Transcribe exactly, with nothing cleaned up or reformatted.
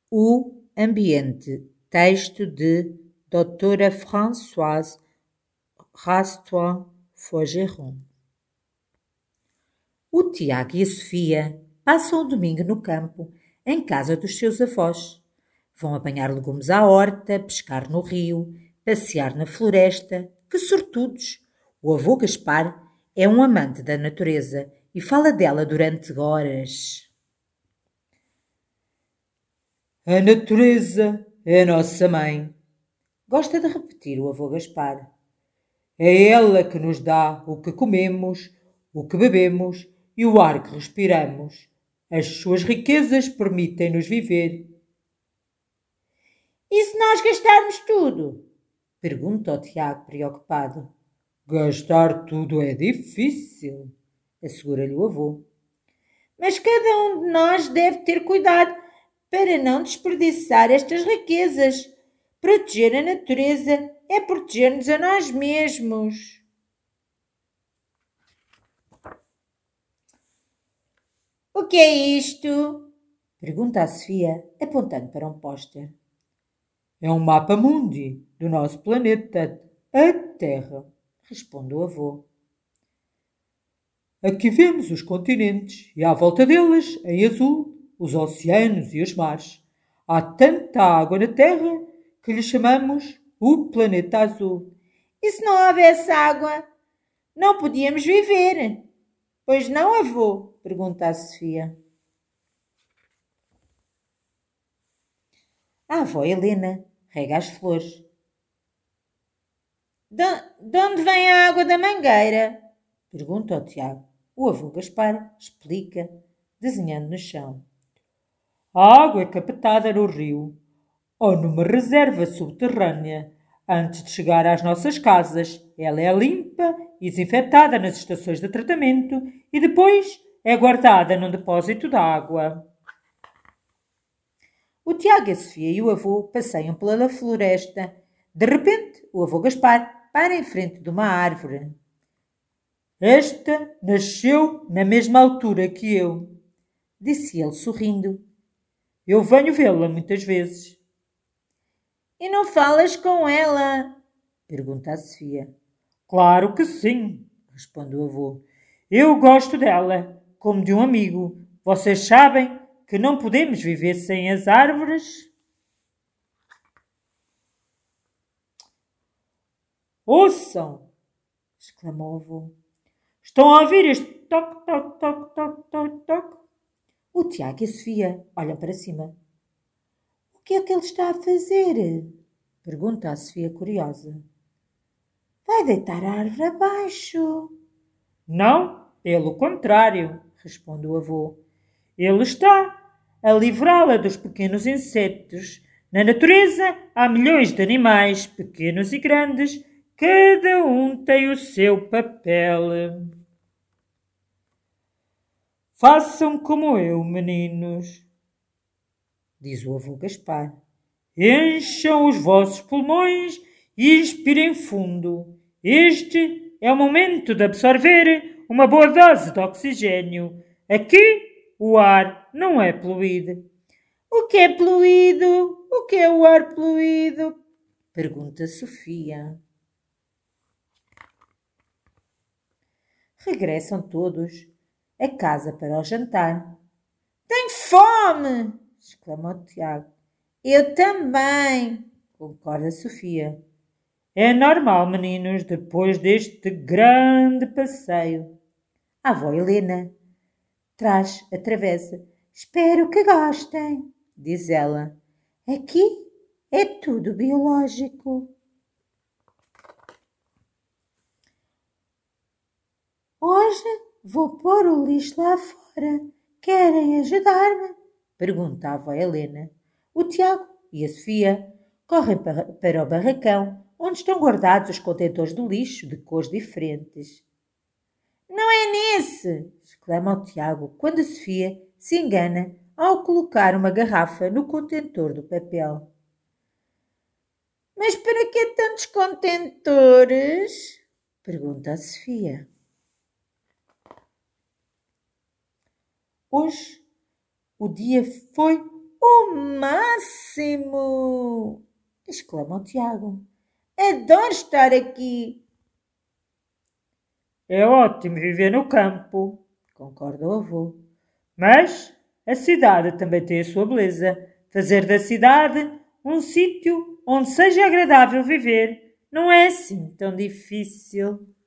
O ambiente. Texto de doutora Françoise Rastois-Faugeron. O Tiago e a Sofia passam o domingo no campo, em casa dos seus avós. Vão apanhar legumes à horta, pescar no rio, passear na floresta. Que sortudos! O avô Gaspar é um amante da natureza e fala dela durante horas. A natureza é a nossa mãe. Gosta de repetir o avô Gaspar. É ela que nos dá o que comemos, o que bebemos e o ar que respiramos. As suas riquezas permitem-nos viver. E se nós gastarmos tudo? Pergunta o Tiago, preocupado. Gastar tudo é difícil, assegura-lhe o avô. Mas cada um de nós deve ter cuidado para não desperdiçar estas riquezas. Proteger a natureza é proteger-nos a nós mesmos. O que é isto? Pergunta a Sofia, apontando para um póster. É um mapa mundi do nosso planeta, a Terra, responde o avô. Aqui vemos os continentes e à volta deles, em azul, os oceanos e os mares. Há tanta água na Terra que lhe chamamos o planeta azul. E se não houvesse água, não podíamos viver? Pois não, avô? Pergunta a Sofia. A avó Helena rega as flores. De, de onde vem a água da mangueira? Pergunta ao Tiago. O avô Gaspar explica, desenhando no chão. A água é captada no rio ou numa reserva subterrânea. Antes de chegar às nossas casas, ela é limpa e desinfetada nas estações de tratamento e depois é guardada num depósito de água. O Tiago, a Sofia e o avô passeiam pela floresta. De repente, o avô Gaspar para em frente de uma árvore. Esta nasceu na mesma altura que eu, disse ele sorrindo. Eu venho vê-la muitas vezes. E não falas com ela? Pergunta a Sofia. Claro que sim, responde o avô. Eu gosto dela, como de um amigo. Vocês sabem que não podemos viver sem as árvores? Ouçam! Exclamou o avô. Estão a ouvir este toque, toque, toque, toque, toque, toque? O Tiago e a Sofia olham para cima. O que é que ele está a fazer? Pergunta a Sofia curiosa. Vai deitar a árvore abaixo. Não, pelo contrário, responde o avô. Ele está a livrá-la dos pequenos insetos. Na natureza há milhões de animais, pequenos e grandes. Cada um tem o seu papel. Façam como eu, meninos, diz o avô Gaspar. Encham os vossos pulmões e inspirem fundo. Este é o momento de absorver uma boa dose de oxigênio. Aqui o ar não é poluído. O que é poluído? O que é o ar poluído? Pergunta Sofia. Regressam todos a casa para o jantar. Tenho fome! Exclama o Tiago. Eu também, concorda Sofia. É normal, meninos, depois deste grande passeio. A avó Helena traz a travessa. Espero que gostem, diz ela. Aqui é tudo biológico. Hoje vou pôr o lixo lá fora. Querem ajudar-me? Pergunta a avó Helena. O Tiago e a Sofia correm para, para o barracão, onde estão guardados os contentores do lixo de cores diferentes. Não é nesse! Exclama o Tiago, quando a Sofia se engana ao colocar uma garrafa no contentor do papel. Mas para que tantos contentores? Pergunta a Sofia. Hoje o dia foi O máximo! Exclama o Tiago. Adoro estar aqui. É ótimo viver no campo, concorda o avô. Mas a cidade também tem a sua beleza. Fazer da cidade um sítio onde seja agradável viver não é assim tão difícil.